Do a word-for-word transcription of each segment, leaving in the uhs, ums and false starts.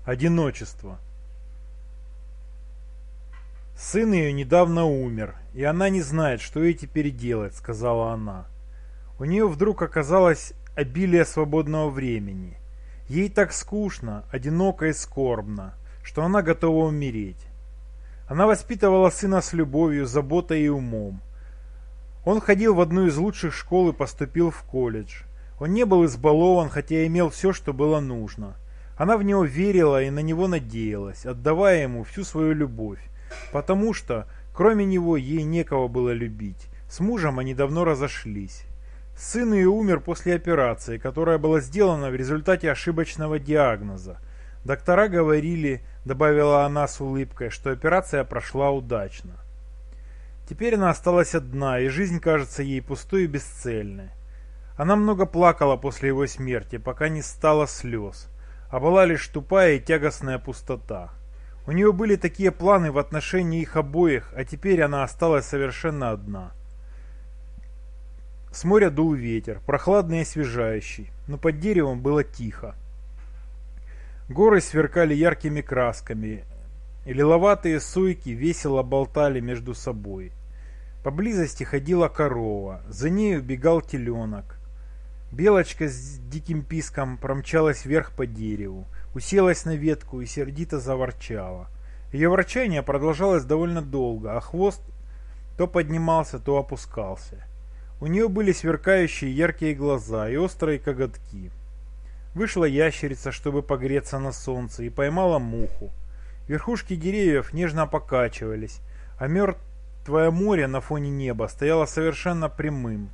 Одиночество. Сын ее недавно умер, и она не знает, что ей теперь делать, сказала она. У нее вдруг оказалось обилие свободного времени. Ей так скучно, одиноко и скорбно, что она готова умереть. Она воспитывала сына с любовью, заботой и умом. Он ходил в одну из лучших школ и поступил в колледж. Он не был избалован, хотя имел все, что было нужно. Она в него верила и на него надеялась, отдавая ему всю свою любовь, потому что, кроме него, ей некого было любить. С мужем они давно разошлись. Сын ее умер после операции, которая была сделана в результате ошибочного диагноза. Доктора говорили, добавила она с улыбкой, что операция прошла удачно. Теперь она осталась одна, и жизнь кажется ей пустой и бесцельной. Она много плакала после его смерти, пока не стало слез, а была лишь тупая и тягостная пустота. У нее были такие планы в отношении их обоих, а теперь она осталась совершенно одна. С моря дул ветер, прохладный и освежающий, но под деревом было тихо. Горы сверкали яркими красками, и лиловатые сойки весело болтали между собой. Поблизости ходила корова, за нею бегал теленок. Белочка с диким писком промчалась вверх по дереву, уселась на ветку и сердито заворчала. Ее ворчание продолжалось довольно долго, а хвост то поднимался, то опускался. У нее были сверкающие яркие глаза и острые коготки. Вышла ящерица, чтобы погреться на солнце, и поймала муху. Верхушки деревьев нежно покачивались, а мертвое море на фоне неба стояло совершенно прямым.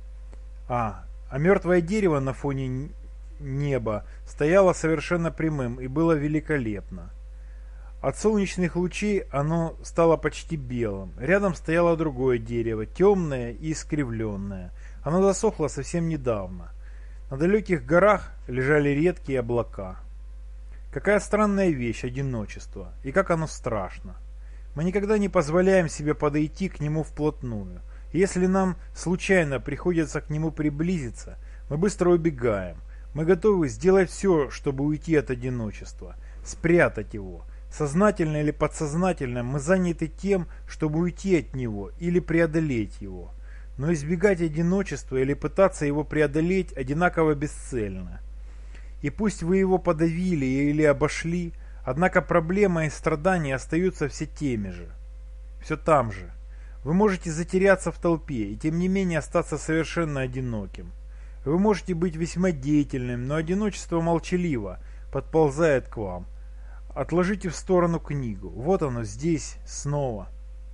А, а мертвое дерево на фоне неба стояло совершенно прямым и было великолепно. От солнечных лучей оно стало почти белым. Рядом стояло другое дерево, темное и искривленное. Оно засохло совсем недавно. На далеких горах лежали редкие облака. Какая странная вещь одиночество, и как оно страшно. Мы никогда не позволяем себе подойти к нему вплотную. И если нам случайно приходится к нему приблизиться, мы быстро убегаем. Мы готовы сделать все, чтобы уйти от одиночества, спрятать его. Сознательно или подсознательно мы заняты тем, чтобы уйти от него или преодолеть его. Но избегать одиночества или пытаться его преодолеть одинаково бесцельно. И пусть вы его подавили или обошли, однако проблема и страдания остаются все теми же. Все там же. Вы можете затеряться в толпе и тем не менее остаться совершенно одиноким. Вы можете быть весьма деятельным, но одиночество молчаливо подползает к вам. Отложите в сторону книгу. Вот оно здесь снова.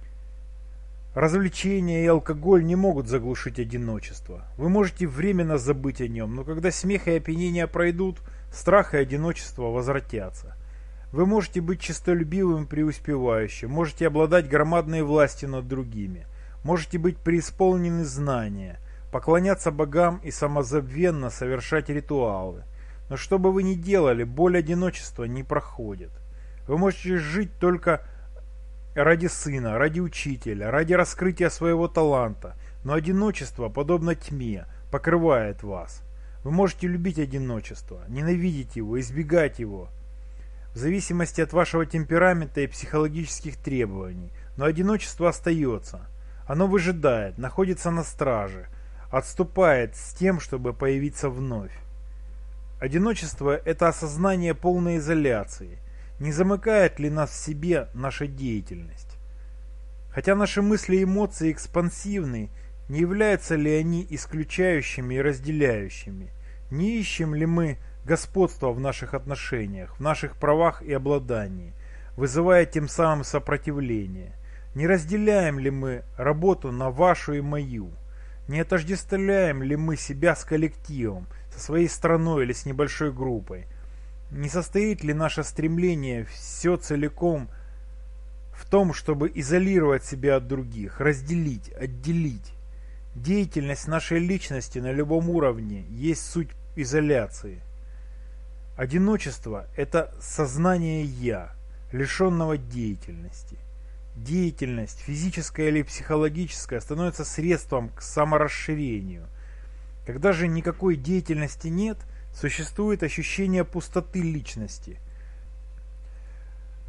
Развлечения и алкоголь не могут заглушить одиночество. Вы можете временно забыть о нем, но когда смех и опьянение пройдут, страх и одиночество возвратятся. Вы можете быть честолюбивым и преуспевающим, можете обладать громадной властью над другими, можете быть преисполнены знания, поклоняться богам и самозабвенно совершать ритуалы. Но что бы вы ни делали, боль одиночества не проходит. Вы можете жить только ради сына, ради учителя, ради раскрытия своего таланта, но одиночество, подобно тьме, покрывает вас. Вы можете любить одиночество, ненавидеть его, избегать его, в зависимости от вашего темперамента и психологических требований, но одиночество остается. Оно выжидает, находится на страже, отступает с тем, чтобы появиться вновь. Одиночество – это осознание полной изоляции. Не замыкает ли нас в себе наша деятельность? Хотя наши мысли и эмоции экспансивны, не являются ли они исключающими и разделяющими? Не ищем ли мы господства в наших отношениях, в наших правах и обладании, вызывая тем самым сопротивление? Не разделяем ли мы работу на вашу и мою? Не отождествляем ли мы себя с коллективом, со своей страной или с небольшой группой? Не состоит ли наше стремление все целиком в том, чтобы изолировать себя от других, разделить, отделить? Деятельность нашей личности на любом уровне есть суть изоляции. Одиночество – это сознание «я», лишенного деятельности. Деятельность, физическая или психологическая, становится средством к саморасширению. Когда же никакой деятельности нет, существует ощущение пустоты личности.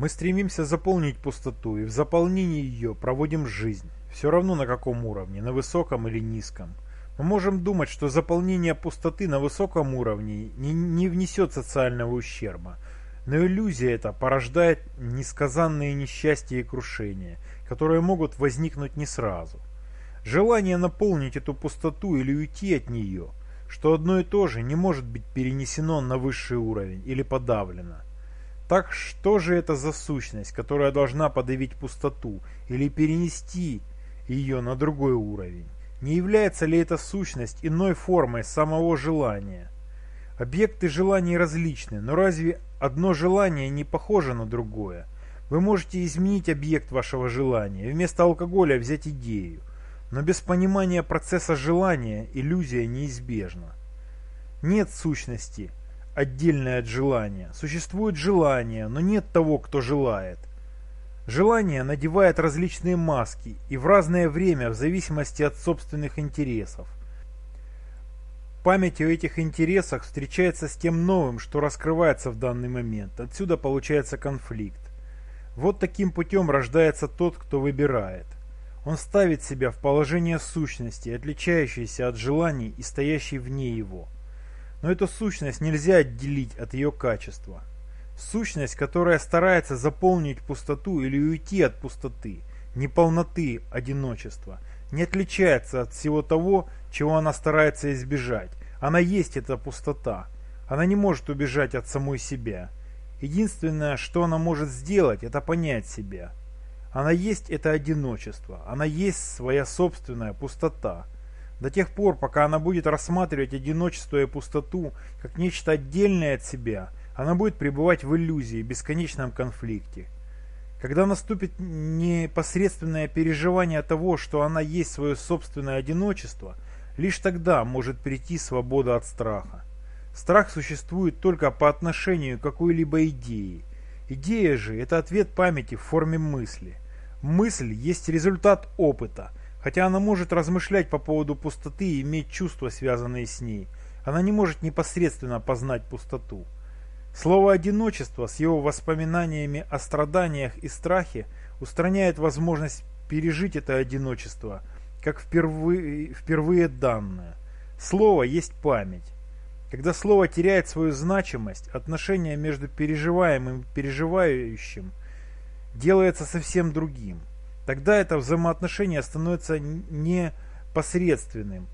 Мы стремимся заполнить пустоту, и в заполнении ее проводим жизнь. Все равно на каком уровне, на высоком или низком. Мы можем думать, что заполнение пустоты на высоком уровне не, не внесет социального ущерба. Но иллюзия эта порождает несказанные несчастья и крушения, которые могут возникнуть не сразу. Желание наполнить эту пустоту или уйти от нее, что одно и то же, не может быть перенесено на высший уровень или подавлено. Так что же это за сущность, которая должна подавить пустоту или перенести ее на другой уровень? Не является ли эта сущность иной формой самого желания? Объекты желаний различны, но разве одно желание не похоже на другое? Вы можете изменить объект вашего желания и вместо алкоголя взять идею, но без понимания процесса желания иллюзия неизбежна. Нет сущности, отдельной от желания. Существует желание, но нет того, кто желает. Желание надевает различные маски и в разное время в зависимости от собственных интересов. Память о этих интересах встречается с тем новым, что раскрывается в данный момент. Отсюда получается конфликт. Вот таким путем рождается тот, кто выбирает. Он ставит себя в положение сущности, отличающейся от желаний и стоящей вне его. Но эту сущность нельзя отделить от ее качества. Сущность, которая старается заполнить пустоту или уйти от пустоты, неполноты, одиночества, не отличается от всего того, чего она старается избежать. Она есть эта пустота. Она не может убежать от самой себя. Единственное, что она может сделать, это понять себя. Она есть это одиночество. Она есть своя собственная пустота. До тех пор, пока она будет рассматривать одиночество и пустоту как нечто отдельное от себя, она будет пребывать в иллюзии, бесконечном конфликте. Когда наступит непосредственное переживание того, что она есть свое собственное одиночество, лишь тогда может прийти свобода от страха. Страх существует только по отношению к какой-либо идее. Идея же – это ответ памяти в форме мысли. Мысль есть результат опыта. Хотя она может размышлять по поводу пустоты и иметь чувства, связанные с ней, она не может непосредственно познать пустоту. Слово «одиночество» с его воспоминаниями о страданиях и страхе устраняет возможность пережить это одиночество, как впервые, впервые данное. Слово есть память. Когда слово теряет свою значимость, отношение между переживаемым и переживающим делается совсем другим. Тогда это взаимоотношение становится непосредственным,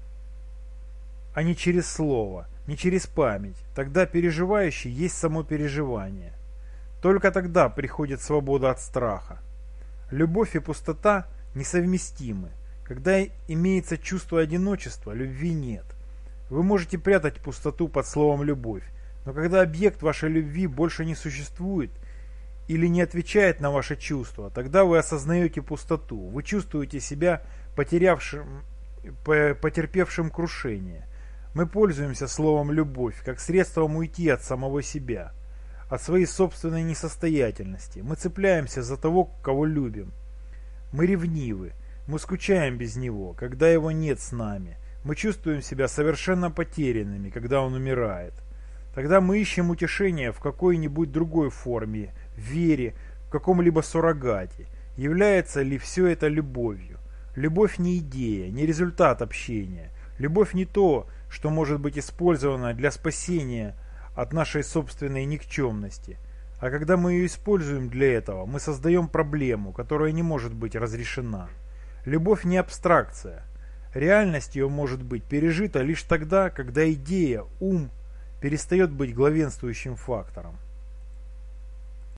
а не через слово, не через память. Тогда переживающий есть само переживание. Только тогда приходит свобода от страха. Любовь и пустота несовместимы. Когда имеется чувство одиночества, любви нет. Вы можете прятать пустоту под словом «любовь», но когда объект вашей любви больше не существует, или не отвечает на ваши чувства, тогда вы осознаете пустоту, вы чувствуете себя потерявшим, потерпевшим крушение. Мы пользуемся словом «любовь» как средством уйти от самого себя, от своей собственной несостоятельности. Мы цепляемся за того, кого любим. Мы ревнивы, мы скучаем без него, когда его нет с нами. Мы чувствуем себя совершенно потерянными, когда он умирает. Тогда мы ищем утешение в какой-нибудь другой форме, в вере, в каком-либо суррогате. Является ли все это любовью? Любовь не идея, не результат общения. Любовь не то, что может быть использовано для спасения от нашей собственной никчемности. А когда мы ее используем для этого, мы создаем проблему, которая не может быть разрешена. Любовь не абстракция. Реальность ее может быть пережита лишь тогда, когда идея, ум, перестает быть главенствующим фактором.